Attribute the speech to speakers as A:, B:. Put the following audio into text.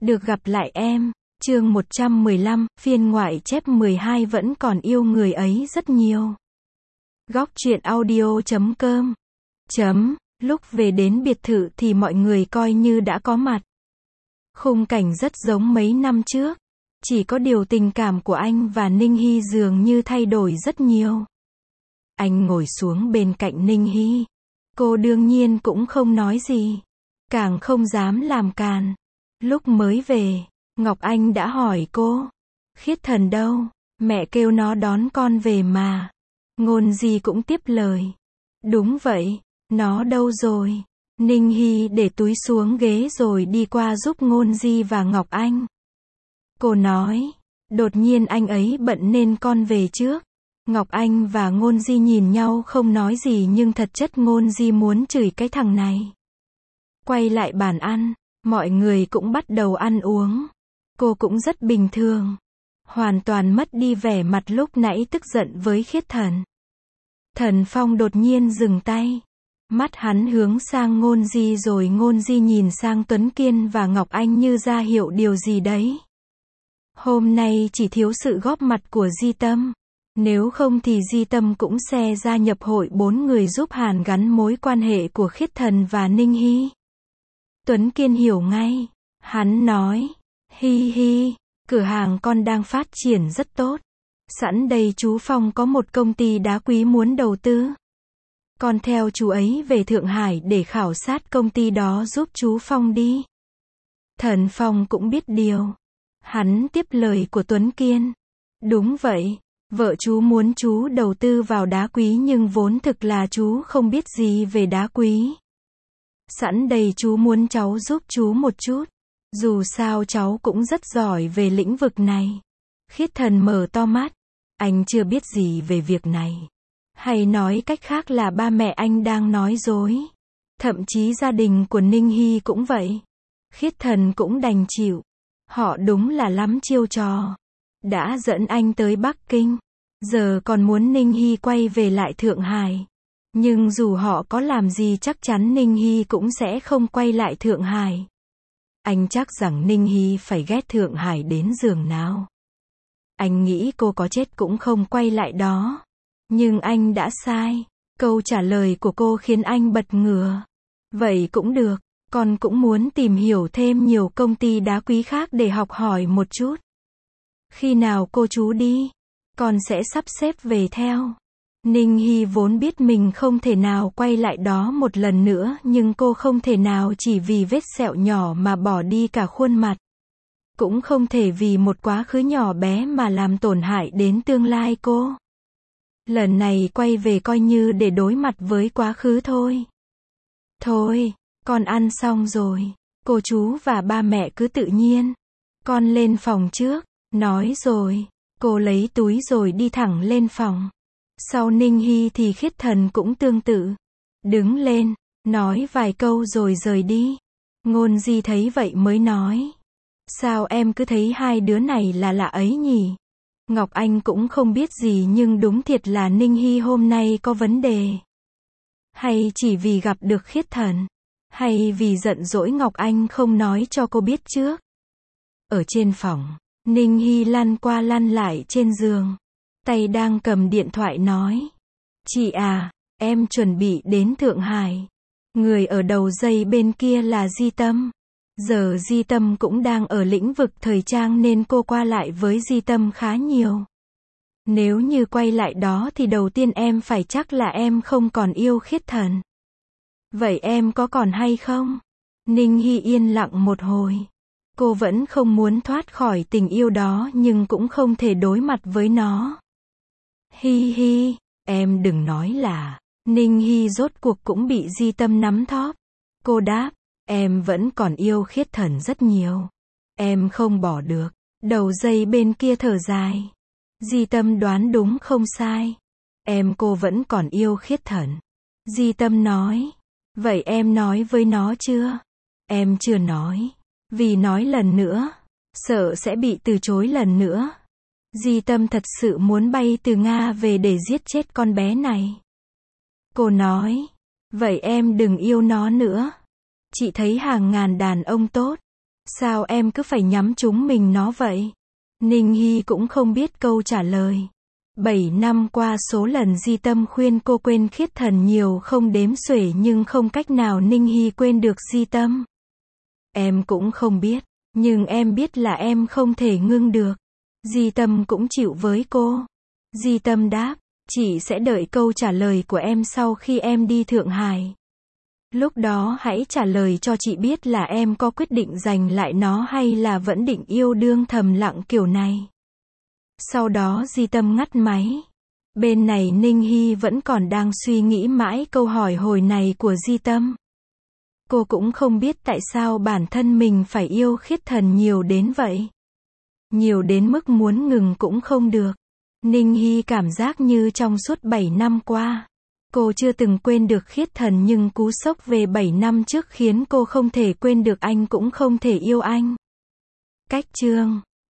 A: Được gặp lại em. Chương 115, phiên ngoại chép 12 vẫn còn yêu người ấy rất nhiều. Góc truyện audio.com. Lúc về đến biệt thự thì mọi người coi như đã có mặt. Khung cảnh rất giống mấy năm trước. Chỉ có điều tình cảm của anh và Ninh Hy dường như thay đổi rất nhiều. Anh ngồi xuống bên cạnh Ninh Hy. Cô đương nhiên cũng không nói gì. Càng không dám làm càn. Lúc mới về, Ngọc Anh đã hỏi cô. Khiết Thần đâu? Mẹ kêu nó đón con về mà. Ngôn Di cũng tiếp lời. Đúng vậy, nó đâu rồi? Ninh Hy để túi xuống ghế rồi đi qua giúp Ngôn Di và Ngọc Anh. Cô nói, đột nhiên anh ấy bận nên con về trước. Ngọc Anh và Ngôn Di nhìn nhau không nói gì nhưng thật chất Ngôn Di muốn chửi cái thằng này. Quay lại bàn ăn, mọi người cũng bắt đầu ăn uống. Cô cũng rất bình thường. Hoàn toàn mất đi vẻ mặt lúc nãy tức giận với Khiết Thần. Thần Phong đột nhiên dừng tay. Mắt hắn hướng sang Ngôn Di rồi Ngôn Di nhìn sang Tuấn Kiên và Ngọc Anh như ra hiệu điều gì đấy. Hôm nay chỉ thiếu sự góp mặt của Di Tâm. Nếu không thì Di Tâm cũng sẽ gia nhập hội 4 người giúp hàn gắn mối quan hệ của Khiết Thần và Ninh Hy. Tuấn Kiên hiểu ngay. Hắn nói, hi hi, cửa hàng con đang phát triển rất tốt. Sẵn đây chú Phong có một công ty đá quý muốn đầu tư. Con theo chú ấy về Thượng Hải để khảo sát công ty đó giúp chú Phong đi. Thần Phong cũng biết điều. Hắn tiếp lời của Tuấn Kiên. Đúng vậy, vợ chú muốn chú đầu tư vào đá quý nhưng vốn thực là chú không biết gì về đá quý. Sẵn đây chú muốn cháu giúp chú một chút. Dù sao cháu cũng rất giỏi về lĩnh vực này. Khiết Thần mở to mắt. Anh chưa biết gì về việc này. Hay nói cách khác là ba mẹ anh đang nói dối. Thậm chí gia đình của Ninh Hy cũng vậy. Khiết Thần cũng đành chịu. Họ đúng là lắm chiêu trò. Đã dẫn anh tới Bắc Kinh. Giờ còn muốn Ninh Hy quay về lại Thượng Hải. Nhưng dù họ có làm gì chắc chắn Ninh Hy cũng sẽ không quay lại Thượng Hải. Anh chắc rằng Ninh Hy phải ghét Thượng Hải đến giường nào. Anh nghĩ cô có chết cũng không quay lại đó. Nhưng anh đã sai. Câu trả lời của cô khiến anh bật ngửa. Vậy cũng được, con cũng muốn tìm hiểu thêm nhiều công ty đá quý khác để học hỏi một chút. Khi nào cô chú đi, con sẽ sắp xếp về theo. Ninh Hy vốn biết mình không thể nào quay lại đó một lần nữa nhưng cô không thể nào chỉ vì vết sẹo nhỏ mà bỏ đi cả khuôn mặt. Cũng không thể vì một quá khứ nhỏ bé mà làm tổn hại đến tương lai cô. Lần này quay về coi như để đối mặt với quá khứ thôi. Thôi, con ăn xong rồi. Cô chú và ba mẹ cứ tự nhiên. Con lên phòng trước. Nói rồi. Cô lấy túi rồi đi thẳng lên phòng. Sau Ninh Hy thì Khiết Thần cũng tương tự. Đứng lên, nói vài câu rồi rời đi. Ngôn Di thấy vậy mới nói. Sao em cứ thấy hai đứa này là lạ ấy nhỉ? Ngọc Anh cũng không biết gì nhưng đúng thiệt là Ninh Hy hôm nay có vấn đề. Hay chỉ vì gặp được Khiết Thần? Hay vì giận dỗi Ngọc Anh không nói cho cô biết trước? Ở trên phòng, Ninh Hy lăn qua lăn lại trên giường. Tay đang cầm điện thoại nói. Chị à, em chuẩn bị đến Thượng Hải. Người ở đầu dây bên kia là Di Tâm. Giờ Di Tâm cũng đang ở lĩnh vực thời trang nên cô qua lại với Di Tâm khá nhiều. Nếu như quay lại đó thì đầu tiên em phải chắc là em không còn yêu Khiết Thần. Vậy em có còn hay không? Ninh Hy yên lặng một hồi. Cô vẫn không muốn thoát khỏi tình yêu đó nhưng cũng không thể đối mặt với nó. Hi hi, em đừng nói là. Ninh Hy rốt cuộc cũng bị Di Tâm nắm thóp. Cô đáp, em vẫn còn yêu Khiết Thần rất nhiều. Em không bỏ được. Đầu dây bên kia thở dài. Di Tâm đoán đúng không sai. Cô vẫn còn yêu Khiết Thần. Di Tâm nói. Vậy em nói với nó chưa? Em chưa nói. Vì nói lần nữa, sợ sẽ bị từ chối lần nữa. Di Tâm thật sự muốn bay từ Nga về để giết chết con bé này. Cô nói. Vậy em đừng yêu nó nữa. Chị thấy hàng ngàn đàn ông tốt. Sao em cứ phải nhắm trúng mình nó vậy? Ninh Hy cũng không biết câu trả lời. 7 năm qua số lần Di Tâm khuyên cô quên Khiết Thần nhiều không đếm xuể nhưng không cách nào Ninh Hy quên được Di Tâm. Em cũng không biết, nhưng em biết là em không thể ngưng được. Di Tâm cũng chịu với cô. Di Tâm đáp, chị sẽ đợi câu trả lời của em sau khi em đi Thượng Hải. Lúc đó hãy trả lời cho chị biết là em có quyết định giành lại nó hay là vẫn định yêu đương thầm lặng kiểu này. Sau đó Di Tâm ngắt máy. Bên này Ninh Hy vẫn còn đang suy nghĩ mãi câu hỏi hồi này của Di Tâm. Cô cũng không biết tại sao bản thân mình phải yêu Khiết Thần nhiều đến vậy. Nhiều đến mức muốn ngừng cũng không được. Ninh Hy cảm giác như trong suốt 7 năm qua, cô chưa từng quên được Khiết Thần nhưng cú sốc về 7 năm trước khiến cô không thể quên được anh cũng không thể yêu anh. Cách chương